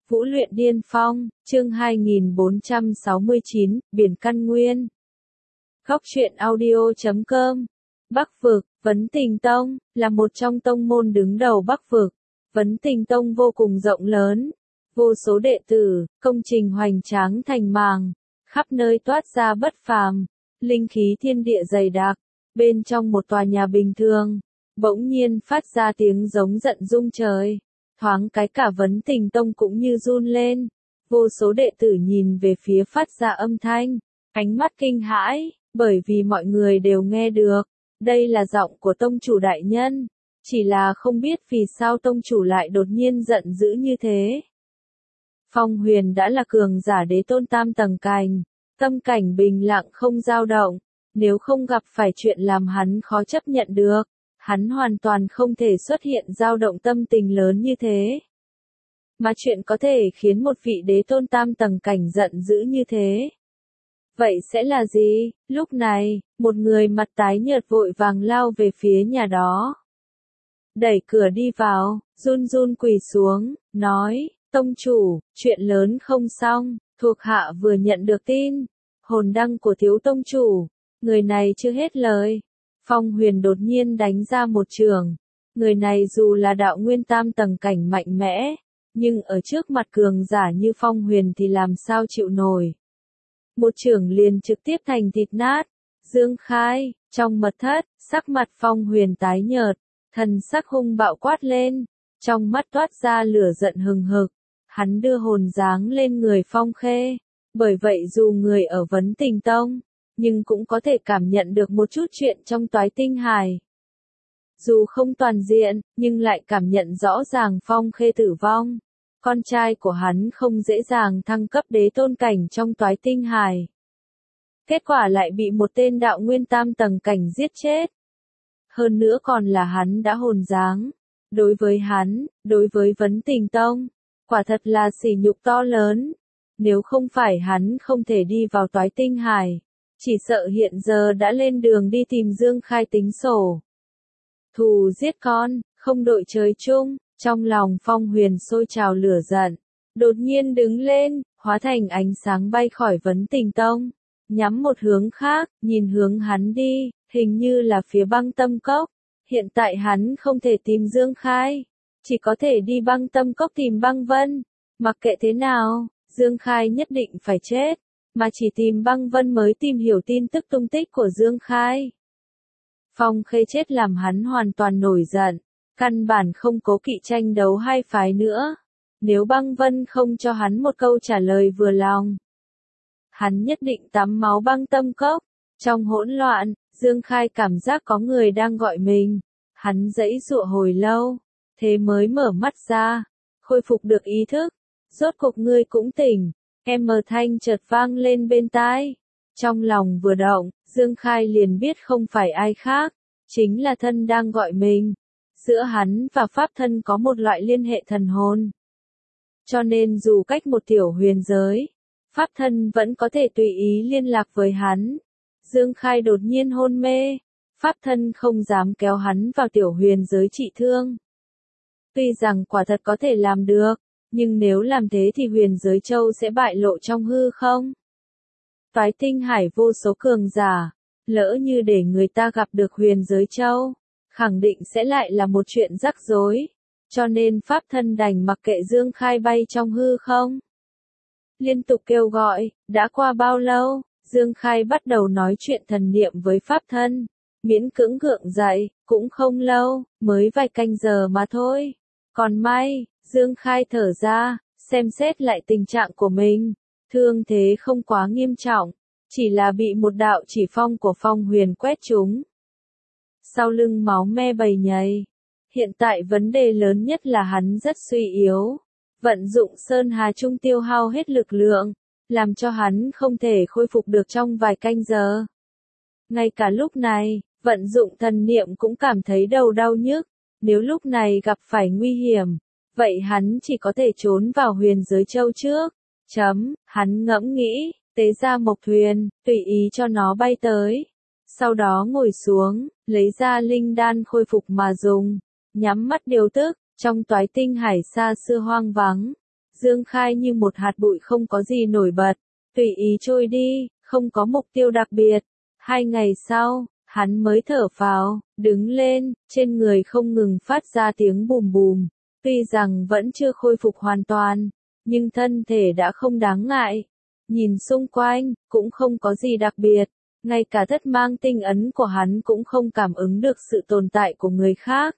Vũ luyện điên phong, chương 2469, Biển Căn Nguyên. Góc truyện audio.com. Bắc vực, Vấn Tình Tông, là một trong tông môn đứng đầu Bắc vực. Vấn Tình Tông vô cùng rộng lớn, vô số đệ tử, công trình hoành tráng thành màng, khắp nơi toát ra bất phàm, linh khí thiên địa dày đặc. Bên trong một tòa nhà bình thường, bỗng nhiên phát ra tiếng giống giận rung trời. Thoáng cái cả Vấn Tình Tông cũng như run lên, vô số đệ tử nhìn về phía phát ra âm thanh, ánh mắt kinh hãi, bởi vì mọi người đều nghe được, đây là giọng của tông chủ đại nhân, chỉ là không biết vì sao tông chủ lại đột nhiên giận dữ như thế. Phong Huyền đã là cường giả đế tôn tam tầng cảnh, tâm cảnh bình lặng không dao động, nếu không gặp phải chuyện làm hắn khó chấp nhận được. Hắn hoàn toàn không thể xuất hiện dao động tâm tình lớn như thế. Mà chuyện có thể khiến một vị đế tôn tam tầng cảnh giận dữ như thế. Vậy sẽ là gì? Lúc này, một người mặt tái nhợt vội vàng lao về phía nhà đó. Đẩy cửa đi vào, run run quỳ xuống, nói, tông chủ, chuyện lớn không xong, thuộc hạ vừa nhận được tin. Hồn đăng của thiếu tông chủ, người này chưa hết lời. Phong Huyền đột nhiên đánh ra một trường. Người này dù là đạo nguyên tam tầng cảnh mạnh mẽ, nhưng ở trước mặt cường giả như Phong Huyền thì làm sao chịu nổi. Một trường liền trực tiếp thành thịt nát. Dương Khai, trong mật thất, sắc mặt Phong Huyền tái nhợt, thần sắc hung bạo quát lên, trong mắt toát ra lửa giận hừng hực. Hắn đưa hồn dáng lên người Phong Khê, bởi vậy dù người ở Vấn Tình Tông, nhưng cũng có thể cảm nhận được một chút chuyện trong Toái Tinh Hải. Dù không toàn diện, nhưng lại cảm nhận rõ ràng Phong Khê tử vong. Con trai của hắn không dễ dàng thăng cấp đế tôn cảnh trong Toái Tinh Hải. Kết quả lại bị một tên đạo nguyên tam tầng cảnh giết chết. Hơn nữa còn là hắn đã hồn dáng. Đối với hắn, đối với Vấn Tình Tông, quả thật là sỉ nhục to lớn. Nếu không phải hắn không thể đi vào Toái Tinh Hải, chỉ sợ hiện giờ đã lên đường đi tìm Dương Khai tính sổ. Thù giết con, không đội trời chung, trong lòng Phong Huyền sôi trào lửa giận, đột nhiên đứng lên, hóa thành ánh sáng bay khỏi Vấn Tình Tông, nhắm một hướng khác, nhìn hướng hắn đi, hình như là phía Băng Tâm Cốc. Hiện tại hắn không thể tìm Dương Khai, chỉ có thể đi Băng Tâm Cốc tìm Băng Vân. Mặc kệ thế nào, Dương Khai nhất định phải chết, mà chỉ tìm Băng Vân mới tìm hiểu tin tức tung tích của Dương Khai. Phong Khê chết làm hắn hoàn toàn nổi giận, căn bản không cố kỵ tranh đấu hai phái nữa. Nếu Băng Vân không cho hắn một câu trả lời vừa lòng, hắn nhất định tắm máu Băng Tâm Cốc. Trong hỗn loạn, Dương Khai cảm giác có người đang gọi mình. Hắn giãy giụa hồi lâu, thế mới mở mắt ra, khôi phục được ý thức. Rốt cuộc ngươi cũng tỉnh. Em thanh chợt vang lên bên tai. Trong lòng vừa động, Dương Khai liền biết không phải ai khác, chính là thân đang gọi mình. Giữa hắn và pháp thân có một loại liên hệ thần hồn. Cho nên dù cách một tiểu huyền giới, pháp thân vẫn có thể tùy ý liên lạc với hắn. Dương Khai đột nhiên hôn mê, pháp thân không dám kéo hắn vào tiểu huyền giới trị thương. Tuy rằng quả thật có thể làm được, nhưng nếu làm thế thì huyền giới châu sẽ bại lộ trong hư không? Toái Tinh Hải vô số cường giả, lỡ như để người ta gặp được huyền giới châu, khẳng định sẽ lại là một chuyện rắc rối, cho nên pháp thân đành mặc kệ Dương Khai bay trong hư không. Liên tục kêu gọi, đã qua bao lâu, Dương Khai bắt đầu nói chuyện thần niệm với pháp thân, miễn cưỡng gượng dậy, cũng không lâu, mới vài canh giờ mà thôi. Còn may, Dương Khai thở ra, xem xét lại tình trạng của mình, thương thế không quá nghiêm trọng, chỉ là bị một đạo chỉ phong của Phong Huyền quét trúng. Sau lưng máu me bầy nhầy. Hiện tại vấn đề lớn nhất là hắn rất suy yếu. Vận dụng Sơn Hà Trung tiêu hao hết lực lượng, làm cho hắn không thể khôi phục được trong vài canh giờ. Ngay cả lúc này, vận dụng thần niệm cũng cảm thấy đầu đau nhức. Nếu lúc này gặp phải nguy hiểm, vậy hắn chỉ có thể trốn vào huyền giới châu trước. Hắn ngẫm nghĩ, tế ra mộc thuyền, tùy ý cho nó bay tới. Sau đó ngồi xuống, lấy ra linh đan khôi phục mà dùng. Nhắm mắt điều tức, trong Toái Tinh Hải xa xưa hoang vắng. Dương Khai như một hạt bụi không có gì nổi bật, tùy ý trôi đi, không có mục tiêu đặc biệt. 2 ngày sau, hắn mới thở phào, đứng lên, trên người không ngừng phát ra tiếng bùm bùm. Tuy rằng vẫn chưa khôi phục hoàn toàn, nhưng thân thể đã không đáng ngại. Nhìn xung quanh, cũng không có gì đặc biệt. Ngay cả thất mang tinh ấn của hắn cũng không cảm ứng được sự tồn tại của người khác.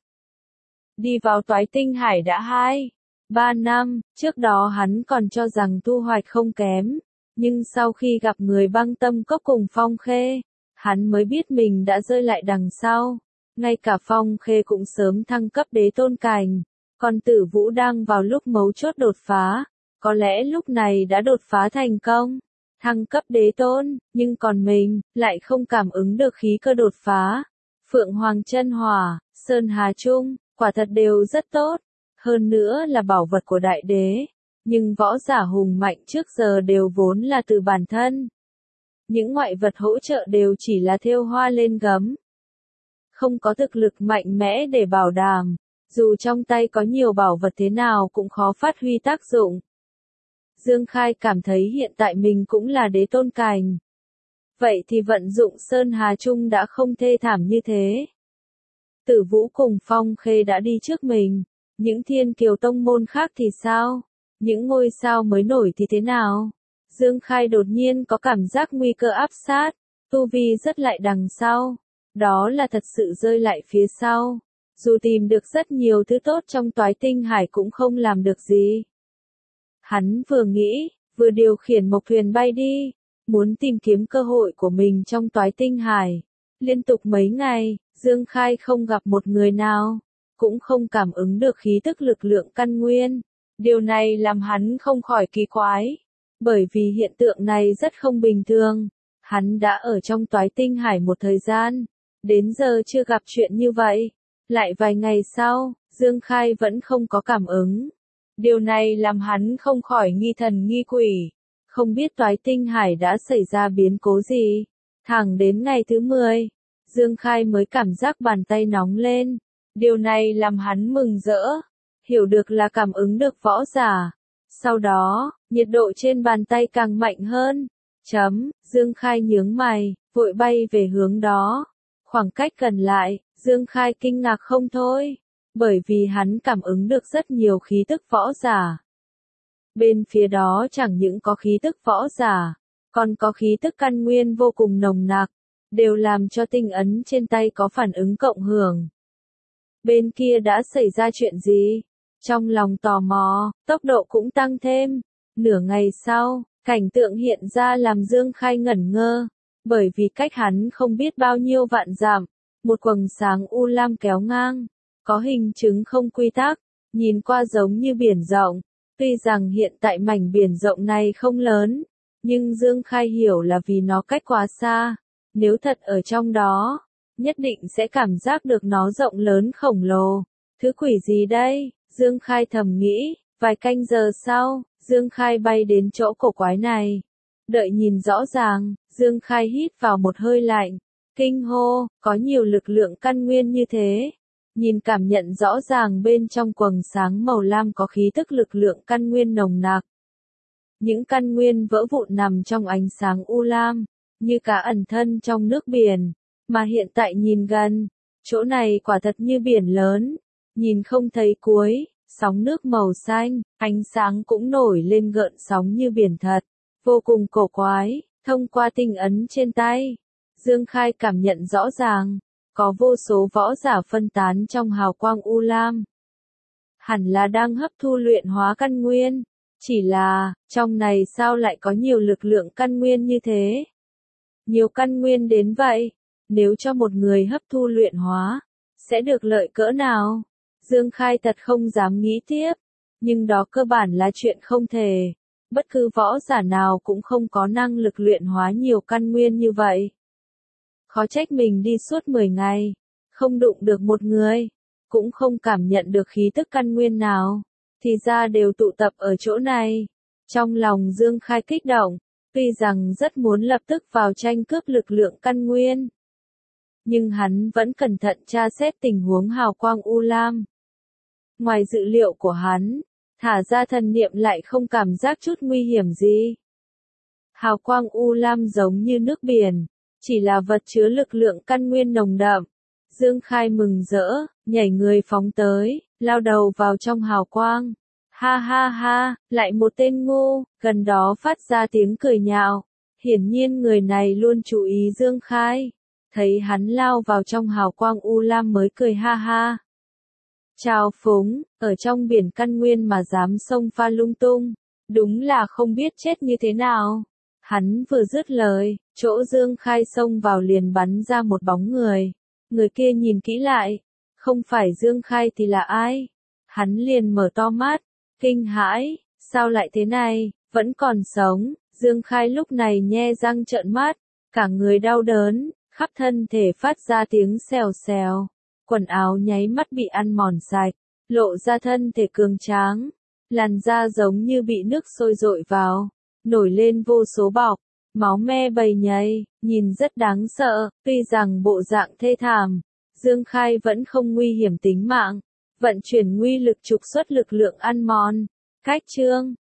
Đi vào Toái Tinh Hải đã 3 năm, trước đó hắn còn cho rằng thu hoạch không kém. Nhưng sau khi gặp người Băng Tâm Cốc cùng Phong Khê, hắn mới biết mình đã rơi lại đằng sau. Ngay cả Phong Khê cũng sớm thăng cấp đế tôn cảnh. Còn Tử Vũ đang vào lúc mấu chốt đột phá. Có lẽ lúc này đã đột phá thành công. Thăng cấp đế tôn, nhưng còn mình, lại không cảm ứng được khí cơ đột phá. Phượng Hoàng Chân Hỏa, Sơn Hà Trung, quả thật đều rất tốt. Hơn nữa là bảo vật của đại đế. Nhưng võ giả hùng mạnh trước giờ đều vốn là từ bản thân. Những ngoại vật hỗ trợ đều chỉ là thêu hoa lên gấm. Không có thực lực mạnh mẽ để bảo đảm. Dù trong tay có nhiều bảo vật thế nào cũng khó phát huy tác dụng. Dương Khai cảm thấy hiện tại mình cũng là đế tôn cảnh. Vậy thì vận dụng Sơn Hà Trung đã không thê thảm như thế. Tử Vũ cùng Phong Khê đã đi trước mình. Những thiên kiều tông môn khác thì sao? Những ngôi sao mới nổi thì thế nào? Dương Khai đột nhiên có cảm giác nguy cơ áp sát. Tu vi rất lại đằng sau. Đó là thật sự rơi lại phía sau. Dù tìm được rất nhiều thứ tốt trong Toái Tinh Hải cũng không làm được gì. Hắn vừa nghĩ, vừa điều khiển mộc thuyền bay đi, muốn tìm kiếm cơ hội của mình trong Toái Tinh Hải. Liên tục mấy ngày, Dương Khai không gặp một người nào, cũng không cảm ứng được khí tức lực lượng căn nguyên. Điều này làm hắn không khỏi kỳ quái, bởi vì hiện tượng này rất không bình thường. Hắn đã ở trong Toái Tinh Hải một thời gian, đến giờ chưa gặp chuyện như vậy. Lại vài ngày sau, Dương Khai vẫn không có cảm ứng. Điều này làm hắn không khỏi nghi thần nghi quỷ. Không biết Toái Tinh Hải đã xảy ra biến cố gì. Thẳng đến ngày thứ 10, Dương Khai mới cảm giác bàn tay nóng lên. Điều này làm hắn mừng rỡ. Hiểu được là cảm ứng được võ giả. Sau đó, nhiệt độ trên bàn tay càng mạnh hơn. Dương Khai nhướng mày, vội bay về hướng đó. Khoảng cách gần lại, Dương Khai kinh ngạc không thôi. Bởi vì hắn cảm ứng được rất nhiều khí tức võ giả. Bên phía đó chẳng những có khí tức võ giả, còn có khí tức căn nguyên vô cùng nồng nặc, đều làm cho tinh ấn trên tay có phản ứng cộng hưởng. Bên kia đã xảy ra chuyện gì? Trong lòng tò mò, tốc độ cũng tăng thêm. Nửa ngày sau, cảnh tượng hiện ra làm Dương Khai ngẩn ngơ, bởi vì cách hắn không biết bao nhiêu vạn dặm, một quầng sáng u lam kéo ngang, có hình chứng không quy tắc, nhìn qua giống như biển rộng. Tuy rằng hiện tại mảnh biển rộng này không lớn, nhưng Dương Khai hiểu là vì nó cách quá xa. Nếu thật ở trong đó, nhất định sẽ cảm giác được nó rộng lớn khổng lồ. Thứ quỷ gì đây? Dương Khai thầm nghĩ. Vài canh giờ sau, Dương Khai bay đến chỗ cổ quái này. Đợi nhìn rõ ràng, Dương Khai hít vào một hơi lạnh. Kinh hô, có nhiều lực lượng căn nguyên như thế. Nhìn cảm nhận rõ ràng bên trong quầng sáng màu lam có khí tức lực lượng căn nguyên nồng nặc. Những căn nguyên vỡ vụn nằm trong ánh sáng u lam, như cá ẩn thân trong nước biển. Mà hiện tại nhìn gần, chỗ này quả thật như biển lớn, nhìn không thấy cuối, sóng nước màu xanh, ánh sáng cũng nổi lên gợn sóng như biển thật, vô cùng cổ quái. Thông qua tinh ấn trên tay, Dương Khai cảm nhận rõ ràng, có vô số võ giả phân tán trong hào quang u lam. Hẳn là đang hấp thu luyện hóa căn nguyên, chỉ là, trong này sao lại có nhiều lực lượng căn nguyên như thế? Nhiều căn nguyên đến vậy, nếu cho một người hấp thu luyện hóa, sẽ được lợi cỡ nào? Dương Khai thật không dám nghĩ tiếp, nhưng đó cơ bản là chuyện không thể. Bất cứ võ giả nào cũng không có năng lực luyện hóa nhiều căn nguyên như vậy. Khó trách mình đi suốt 10 ngày, không đụng được một người, cũng không cảm nhận được khí tức căn nguyên nào, thì ra đều tụ tập ở chỗ này. Trong lòng Dương Khai kích động, tuy rằng rất muốn lập tức vào tranh cướp lực lượng căn nguyên, nhưng hắn vẫn cẩn thận tra xét tình huống hào quang u lam. Ngoài dự liệu của hắn, thả ra thần niệm lại không cảm giác chút nguy hiểm gì. Hào quang u lam giống như nước biển, chỉ là vật chứa lực lượng căn nguyên nồng đậm. Dương Khai mừng rỡ, nhảy người phóng tới, lao đầu vào trong hào quang. Ha ha ha, lại một tên ngu, gần đó phát ra tiếng cười nhạo. Hiển nhiên người này luôn chú ý Dương Khai. Thấy hắn lao vào trong hào quang u lam mới cười ha ha. Trào phúng, ở trong biển căn nguyên mà dám xông pha lung tung, đúng là không biết chết như thế nào. Hắn vừa dứt lời, chỗ Dương Khai xông vào liền bắn ra một bóng người. Người kia nhìn kỹ lại, không phải Dương Khai thì là ai? Hắn liền mở to mắt, kinh hãi, sao lại thế này, vẫn còn sống. Dương Khai lúc này nhe răng trợn mắt, cả người đau đớn, khắp thân thể phát ra tiếng xèo xèo. Quần áo nháy mắt bị ăn mòn sạch, lộ ra thân thể cường tráng. Làn da giống như bị nước sôi dội vào, nổi lên vô số bọc, máu me bầy nhầy, nhìn rất đáng sợ. Tuy rằng bộ dạng thê thảm, Dương Khai vẫn không nguy hiểm tính mạng, vận chuyển nguy lực trục xuất lực lượng ăn mòn. Cách chương